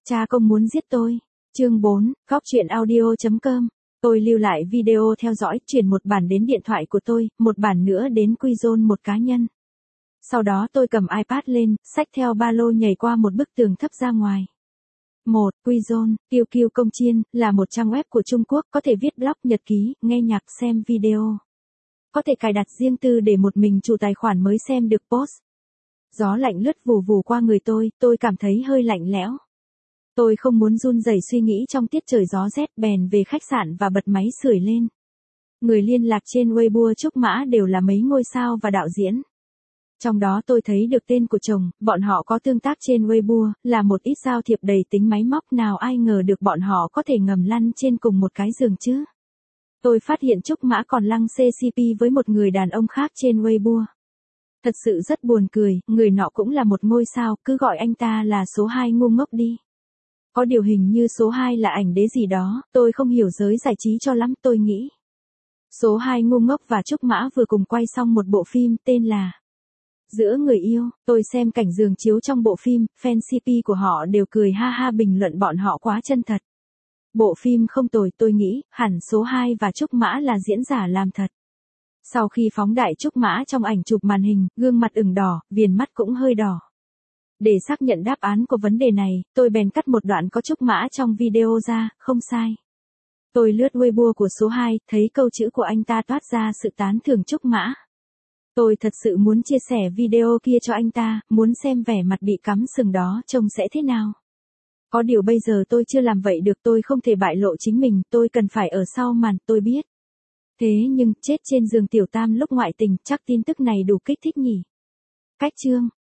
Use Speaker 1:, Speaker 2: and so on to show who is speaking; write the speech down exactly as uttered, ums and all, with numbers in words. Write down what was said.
Speaker 1: Cha công muốn giết tôi. Chương bốn, góc truyện audio.com. Tôi lưu lại video theo dõi, chuyển một bản đến điện thoại của tôi, một bản nữa đến Quizone một cá nhân. Sau đó tôi cầm iPad lên, xách theo ba lô nhảy qua một bức tường thấp ra ngoài. một. Quizone, Q Q Công Chiên, là một trang web của Trung Quốc, có thể viết blog, nhật ký, nghe nhạc, xem video. Có thể cài đặt riêng tư để một mình chủ tài khoản mới xem được post. Gió lạnh lướt vù vù qua người tôi, tôi cảm thấy hơi lạnh lẽo. Tôi không muốn run rẩy suy nghĩ trong tiết trời gió rét, bèn về khách sạn và bật máy sưởi lên. Người liên lạc trên Weibo Trúc Mã đều là mấy ngôi sao và đạo diễn. Trong đó tôi thấy được tên của chồng, bọn họ có tương tác trên Weibo, là một ít giao thiệp đầy tính máy móc, nào ai ngờ được bọn họ có thể ngầm lăn trên cùng một cái giường chứ. Tôi phát hiện Trúc Mã còn lăng xê xê pê với một người đàn ông khác trên Weibo. Thật sự rất buồn cười, người nọ cũng là một ngôi sao, cứ gọi anh ta là số hai ngu ngốc đi. Có điều hình như số hai là ảnh đế gì đó, tôi không hiểu giới giải trí cho lắm, tôi nghĩ. Số hai ngu ngốc và Trúc Mã vừa cùng quay xong một bộ phim tên là Giữa Người Yêu. Tôi xem cảnh giường chiếu trong bộ phim, fan xê pê của họ đều cười ha ha, bình luận bọn họ quá chân thật. Bộ phim không tồi, tôi nghĩ, hẳn số hai và Trúc Mã là diễn giả làm thật. Sau khi phóng đại Trúc Mã trong ảnh chụp màn hình, gương mặt ửng đỏ, viền mắt cũng hơi đỏ. Để xác nhận đáp án của vấn đề này, tôi bèn cắt một đoạn có Trúc Mã trong video ra, không sai. Tôi lướt Weibo của số hai, thấy câu chữ của anh ta toát ra sự tán thưởng Trúc Mã. Tôi thật sự muốn chia sẻ video kia cho anh ta, muốn xem vẻ mặt bị cắm sừng đó trông sẽ thế nào. Có điều bây giờ tôi chưa làm vậy được, tôi không thể bại lộ chính mình, tôi cần phải ở sau màn, tôi biết. Thế nhưng, chết trên giường tiểu tam lúc ngoại tình, chắc tin tức này đủ kích thích nhỉ. Cách chương.